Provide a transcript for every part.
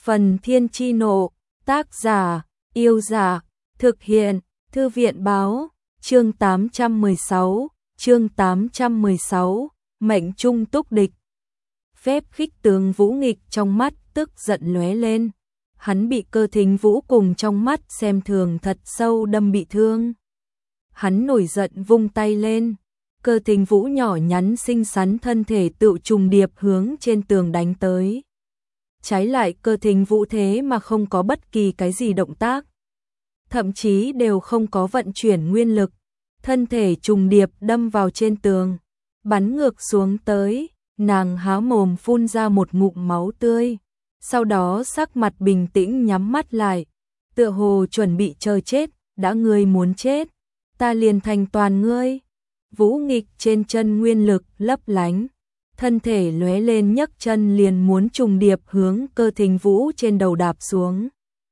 Phần Thiên Chi Nộ, tác giả, Yêu Dạ, thực hiện, Thư viện Báo, chương 816, mệnh trung túc địch. Phép khích tướng Vũ Nghịch trong mắt tức giận lóe lên, hắn bị Cơ Thính Vũ cùng trong mắt xem thường thật sâu đâm bị thương. Hắn nổi giận vung tay lên, Cơ Thính Vũ nhỏ nhắn xinh xắn thân thể tự trùng điệp hướng trên tường đánh tới. Trái lại Cơ Thính Vũ thế mà không có bất kỳ cái gì động tác, thậm chí đều không có vận chuyển nguyên lực, thân thể trùng điệp đâm vào trên tường, bắn ngược xuống tới, nàng há mồm phun ra một ngụm máu tươi, sau đó sắc mặt bình tĩnh nhắm mắt lại, tựa hồ chuẩn bị chờ chết, đã ngươi muốn chết, ta liền thành toàn ngươi. Vũ Nghịch trên chân nguyên lực lấp lánh, thân thể lóe lên nhấc chân liền muốn trùng điệp hướng Cơ Thính Vũ trên đầu đạp xuống.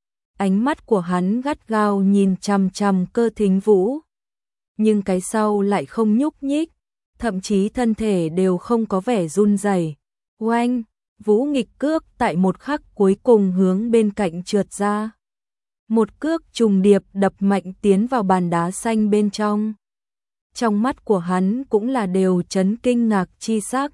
Ánh mắt của hắn gắt gao nhìn chằm chằm Cơ Thính Vũ, nhưng cái sau lại không nhúc nhích, thậm chí thân thể đều không có vẻ run rẩy. Oanh, Vũ Nghịch cước tại một khắc cuối cùng hướng bên cạnh trượt ra. Một cước trùng điệp đập mạnh tiến vào bàn đá xanh bên trong. Trong mắt của hắn cũng là đều chấn kinh ngạc chi sắc.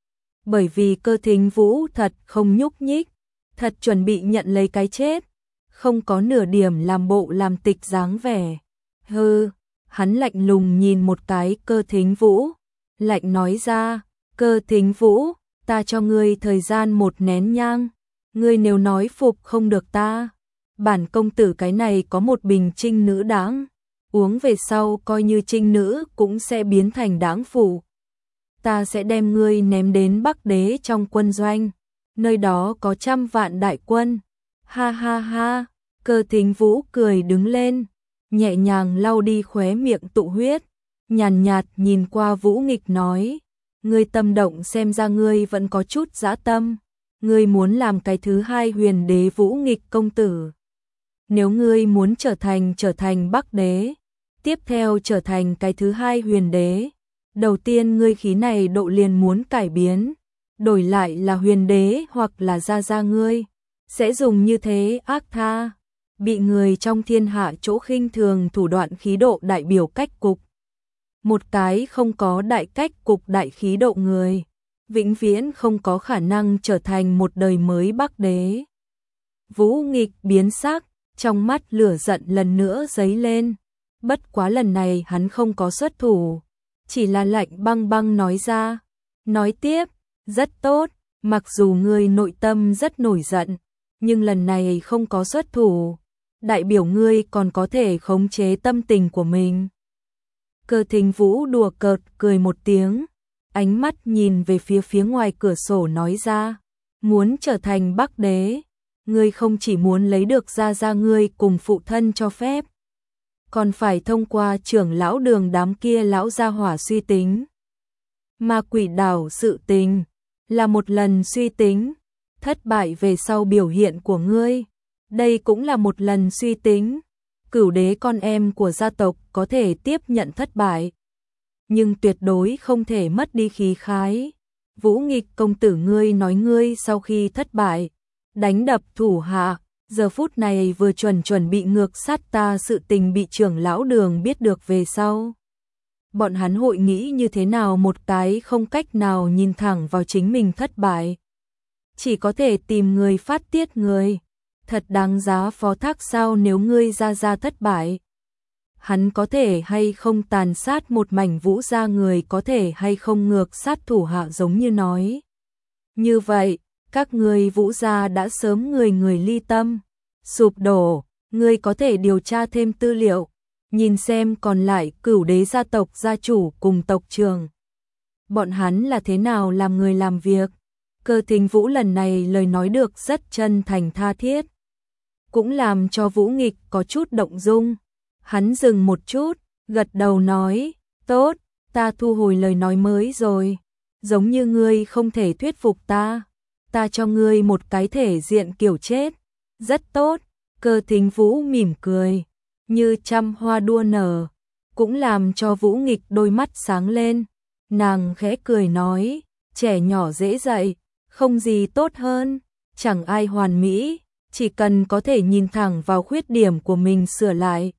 Bởi vì Cơ Thính Vũ thật không nhúc nhích, thật chuẩn bị nhận lấy cái chết, không có nửa điểm làm bộ làm tịch dáng vẻ. Hừ, hắn lạnh lùng nhìn một cái Cơ Thính Vũ, lạnh nói ra, Cơ Thính Vũ, ta cho ngươi thời gian 1 nén nhang, ngươi nếu nói phục không được ta, bản công tử cái này có một bình trinh nữ đáng, uống về sau coi như trinh nữ cũng sẽ biến thành đáng phụ. Ta sẽ đem ngươi ném đến Bắc Đế trong quân doanh, nơi đó có 100 vạn đại quân. Ha ha ha, Cơ Thính Vũ cười đứng lên, nhẹ nhàng lau đi khóe miệng tụ huyết, nhàn nhạt nhìn qua Vũ Nghịch nói, ngươi tâm động xem ra ngươi vẫn có chút dã tâm, ngươi muốn làm cái thứ hai Huyền Đế Vũ Nghịch công tử. Nếu ngươi muốn trở thành Bắc Đế, tiếp theo trở thành cái thứ hai Huyền Đế, đầu tiên ngươi khí này độ liền muốn cải biến, đổi lại là Huyền Đế hoặc là gia ngươi, sẽ dùng như thế ác tha, bị người trong thiên hạ chỗ khinh thường thủ đoạn khí độ đại biểu cách cục. Một cái không có đại cách cục đại khí độ người, vĩnh viễn không có khả năng trở thành một đời mới Bắc Đế. Vũ Nghịch biến sắc, trong mắt lửa giận lần nữa dấy lên, bất quá lần này hắn không có xuất thủ, chỉ là lạnh băng băng nói ra, nói tiếp, rất tốt, mặc dù ngươi nội tâm rất nổi giận, nhưng lần này không có xuất thủ, đại biểu ngươi còn có thể khống chế tâm tình của mình. Cơ Thính Vũ đùa cợt cười một tiếng, ánh mắt nhìn về phía ngoài cửa sổ nói ra, muốn trở thành Bắc Đế, ngươi không chỉ muốn lấy được gia ngươi cùng phụ thân cho phép, còn phải thông qua trưởng lão Đường đám kia lão gia hỏa suy tính. Ma Quỷ Đảo sự tình là một lần suy tính, thất bại về sau biểu hiện của ngươi, đây cũng là một lần suy tính. Cửu đế con em của gia tộc có thể tiếp nhận thất bại, nhưng tuyệt đối không thể mất đi khí khái. Vũ Nghịch công tử ngươi nói ngươi sau khi thất bại, đánh đập thủ hạ, giờ phút này vừa chuẩn bị ngược sát ta sự tình bị trưởng lão Đường biết được về sau. Bọn hắn hội nghĩ như thế nào một cái không cách nào nhìn thẳng vào chính mình thất bại. Chỉ có thể tìm người phát tiết người. Thật đáng giá phó thác sao nếu ngươi gia thất bại. Hắn có thể hay không tàn sát một mảnh Vũ gia người, có thể hay không ngược sát thủ hạ giống như nói. Như vậy, các ngươi Vũ gia đã sớm người ly tâm, sụp đổ, ngươi có thể điều tra thêm tư liệu, nhìn xem còn lại Cửu đế gia tộc gia chủ cùng tộc trưởng. Bọn hắn là thế nào làm người làm việc. Cơ Thính Vũ lần này lời nói được rất chân thành tha thiết, cũng làm cho Vũ Nghịch có chút động dung. Hắn dừng một chút, gật đầu nói, tốt, ta thu hồi lời nói mới rồi, giống như ngươi không thể thuyết phục ta cho ngươi một cái thể diện kiểu chết. Rất tốt, Cơ Thính Vũ mỉm cười, như trăm hoa đua nở, cũng làm cho Vũ Nghịch đôi mắt sáng lên. Nàng khẽ cười nói, trẻ nhỏ dễ dạy, không gì tốt hơn, chẳng ai hoàn mỹ, chỉ cần có thể nhìn thẳng vào khuyết điểm của mình sửa lại.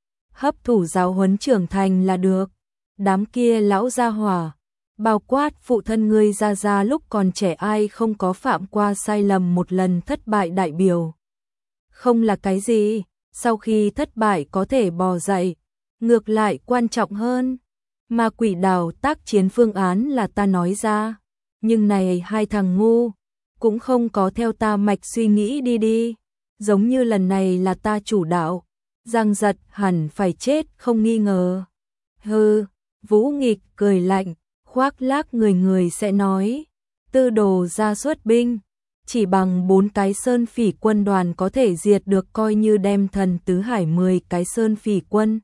Hấp thụ giáo huấn trưởng thành là được. Đám kia lão gia hỏa, bao quát phụ thân ngươi ra lúc còn trẻ ai không có phạm qua sai lầm một lần thất bại đại biểu. Không là cái gì, sau khi thất bại có thể bò dậy, ngược lại quan trọng hơn. Ma quỷ đảo tác chiến phương án là ta nói ra, nhưng này hai thằng ngu, cũng không có theo ta mạch suy nghĩ đi. Giống như lần này là ta chủ đạo, Giang Giật hẳn phải chết không nghi ngờ. Hừ, Vũ Nghịch cười lạnh, khoác lác người sẽ nói, Tư Đồ ra xuất binh, chỉ bằng 4 cái sơn phỉ quân đoàn có thể diệt được, coi như đem thần tứ hải 10 cái sơn phỉ quân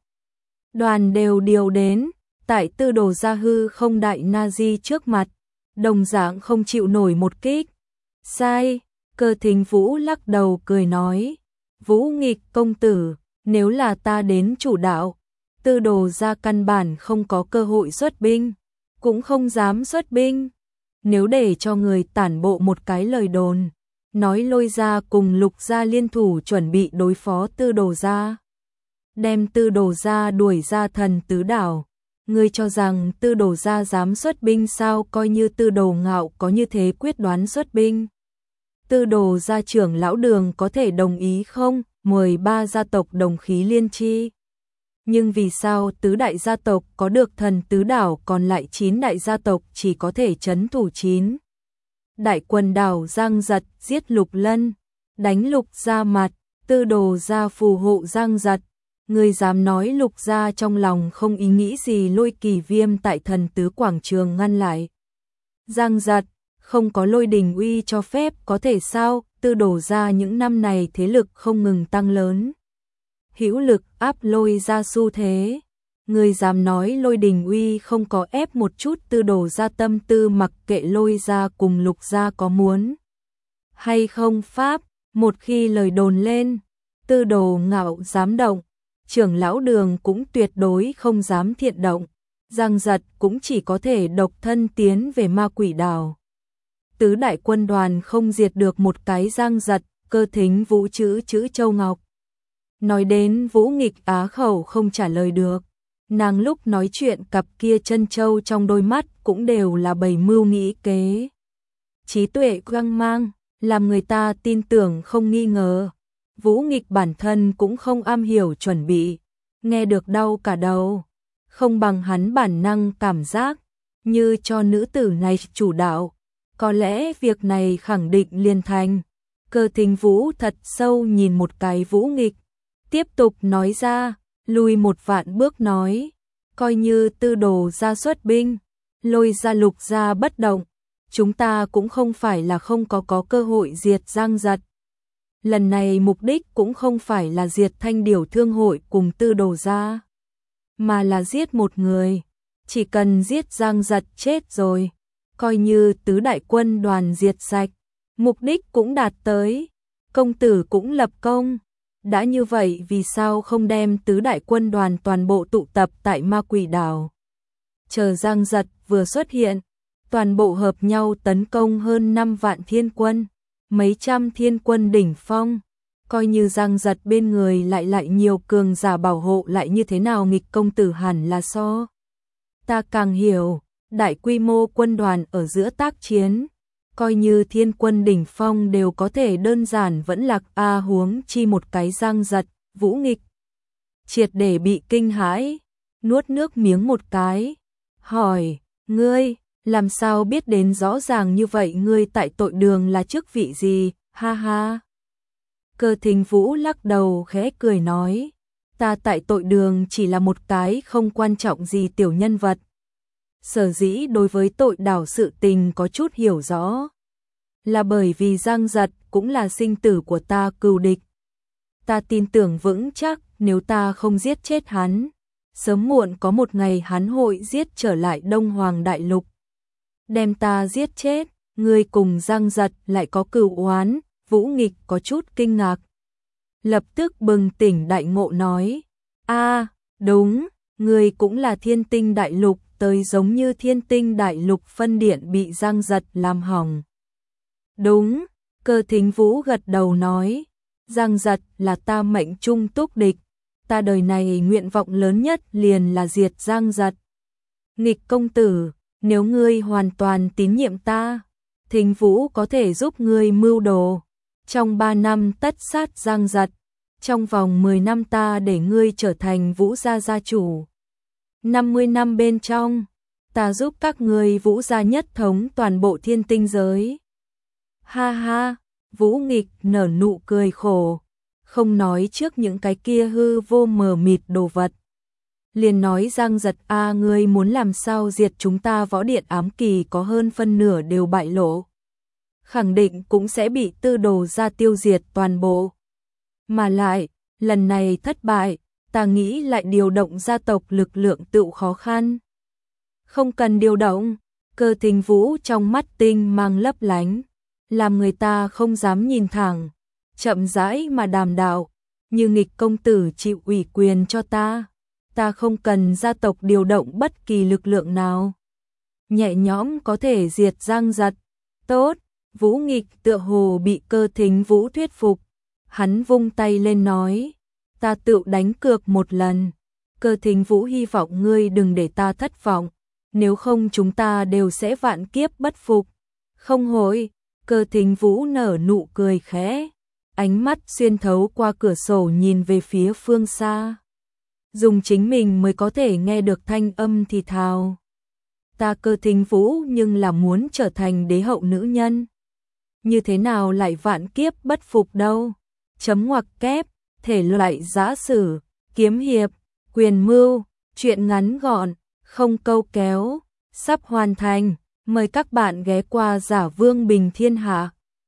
đoàn đều điều đến, tại Tư Đồ gia hư không đại Nazi trước mặt, đồng dạng không chịu nổi một kích. Sai, Cơ Thính Vũ lắc đầu cười nói, Vũ Nghịch công tử, nếu là ta đến chủ đạo, Tư Đồ gia căn bản không có cơ hội xuất binh, cũng không dám xuất binh. Nếu để cho người tản bộ một cái lời đồn, nói Lôi gia cùng Lục gia liên thủ chuẩn bị đối phó Tư Đồ gia, đem Tư Đồ gia đuổi ra thần tứ đảo, ngươi cho rằng Tư Đồ gia dám xuất binh sao? Coi như Tư Đồ Ngạo có như thế quyết đoán xuất binh, Tư Đồ gia trưởng lão Đường có thể đồng ý không? 13 gia tộc đồng khí liên chi. Nhưng vì sao tứ đại gia tộc có được thần tứ đảo, còn lại 9 đại gia tộc chỉ có thể trấn thủ 9 đại quần đảo? Giang Giật giết Lục Lân, đánh Lục gia mặt, Tư Đồ gia phù hộ Giang Giật. Người dám nói Lục gia trong lòng không ý nghĩ gì? Lôi Kỳ Viêm tại thần tứ quảng trường ngăn lại Giang Giật, không có Lôi Đình Uy cho phép có thể sao? Tư Đồ gia những năm này thế lực không ngừng tăng lớn, hữu lực áp Lôi gia xu thế. Người dám nói Lôi Đình Uy không có ép một chút Tư Đồ gia tâm tư, mặc kệ Lôi gia cùng Lục gia có muốn hay không pháp. Một khi lời đồn lên, Tư Đồ Ngạo dám động, trưởng lão Đường cũng tuyệt đối không dám thiện động. Giang Giật cũng chỉ có thể độc thân tiến về Ma Quỷ Đảo. Tứ đại quân đoàn không diệt được một cái Giang Giật. Cơ Thính Vũ chữ Châu Ngọc nói đến Vũ Nghịch á khẩu không trả lời được. Nàng lúc nói chuyện cặp kia chân châu trong đôi mắt cũng đều là bày mưu nghĩ kế, trí tuệ quang mang, làm người ta tin tưởng không nghi ngờ. Vũ Nghịch bản thân cũng không am hiểu chuẩn bị, nghe được đau cả đầu, không bằng hắn bản năng cảm giác, như cho nữ tử này chủ đạo, có lẽ việc này khẳng định liền thành. Cơ Thính Vũ thật sâu nhìn một cái Vũ Nghịch, tiếp tục nói ra, lùi một vạn bước nói, coi như Tư Đồ gia xuất binh, Lôi gia Lục gia bất động, chúng ta cũng không phải là không có cơ hội diệt Giang Giật. Lần này mục đích cũng không phải là diệt Thanh Điểu Thương hội cùng Tư Đồ gia, mà là giết một người. Chỉ cần giết Giang Giật chết rồi, coi như tứ đại quân đoàn diệt sạch, mục đích cũng đạt tới, công tử cũng lập công. Đã như vậy vì sao không đem tứ đại quân đoàn toàn bộ tụ tập tại Ma Quỷ Đảo? Chờ Giang Giật vừa xuất hiện, toàn bộ hợp nhau tấn công hơn 5 vạn thiên quân, mấy trăm thiên quân đỉnh phong. Coi như Giang Giật bên người lại nhiều cường giả bảo hộ lại như thế nào, nghịch công tử hẳn là so ta càng hiểu. Đại quy mô quân đoàn ở giữa tác chiến, coi như thiên quân đỉnh phong đều có thể đơn giản vẫn lạc, huống chi một cái Giang Giật. Vũ Nghịch triệt để bị kinh hãi, nuốt nước miếng một cái, hỏi, ngươi làm sao biết đến rõ ràng như vậy? Ngươi tại tội đường là chức vị gì? Ha ha. Cơ Thính Vũ lắc đầu khẽ cười nói, ta tại tội đường chỉ là một cái không quan trọng gì tiểu nhân vật. Sở dĩ đối với tội đảo sự tình có chút hiểu rõ, là bởi vì Giang Giật cũng là sinh tử của ta cừu địch. Ta tin tưởng vững chắc nếu ta không giết chết hắn, sớm muộn có một ngày hắn hội giết trở lại Đông Hoàng Đại Lục, đem ta giết chết. Ngươi cùng Giang Giật lại có cừu oán? Vũ Nghịch có chút kinh ngạc, lập tức bừng tỉnh đại ngộ nói, đúng, ngươi cũng là Thiên Tinh Đại Lục tới, giống như Thiên Tinh Đại Lục phân điện bị Giang Giật làm hỏng. Đúng, Cơ Thính Vũ gật đầu nói, Giang Giật là ta mệnh trung túc địch, ta đời này nguyện vọng lớn nhất liền là diệt Giang Giật. Nghịch công tử, nếu ngươi hoàn toàn tín nhiệm ta, Thính Vũ có thể giúp ngươi mưu đồ. Trong 3 năm tất sát Giang Giật, trong vòng 10 năm ta để ngươi trở thành Vũ gia gia chủ. 50 năm bên trong, ta giúp các ngươi Vũ gia nhất thống toàn bộ thiên tinh giới. Ha ha, Vũ Nghịch nở nụ cười khổ, không nói trước những cái kia hư vô mờ mịt đồ vật. Liền nói Giang Giật ngươi muốn làm sao diệt chúng ta Võ Điện ám kỳ có hơn phân nửa đều bại lộ. Khẳng định cũng sẽ bị Tư Đồ gia tiêu diệt toàn bộ. Mà lại, lần này thất bại, ta nghĩ lại điều động gia tộc lực lượng tựu khó khăn. Không cần điều động, Cơ Thính Vũ trong mắt tinh mang lấp lánh, làm người ta không dám nhìn thẳng, chậm rãi mà đàm đạo, như Nghịch công tử chịu ủy quyền cho ta không cần gia tộc điều động bất kỳ lực lượng nào. Nhẹ nhõm có thể diệt Giang Giật. Tốt, Vũ Nghịch tựa hồ bị Cơ Thính Vũ thuyết phục. Hắn vung tay lên nói, ta tự đánh cược một lần. Cơ Thính Vũ hy vọng ngươi đừng để ta thất vọng, nếu không chúng ta đều sẽ vạn kiếp bất phục. Không hối, Cơ Thính Vũ nở nụ cười khẽ, ánh mắt xuyên thấu qua cửa sổ nhìn về phía phương xa. Dùng chính mình mới có thể nghe được thanh âm thì thào. Ta Cơ Thính Vũ nhưng là muốn trở thành đế hậu nữ nhân. Như thế nào lại vạn kiếp bất phục đâu? Chấm ngoặc kép, thể loại giã sử, kiếm hiệp, quyền mưu, truyện ngắn gọn, không câu kéo, sắp hoàn thành. Mời các bạn ghé qua Giả Vương Bình Thiên Hạ.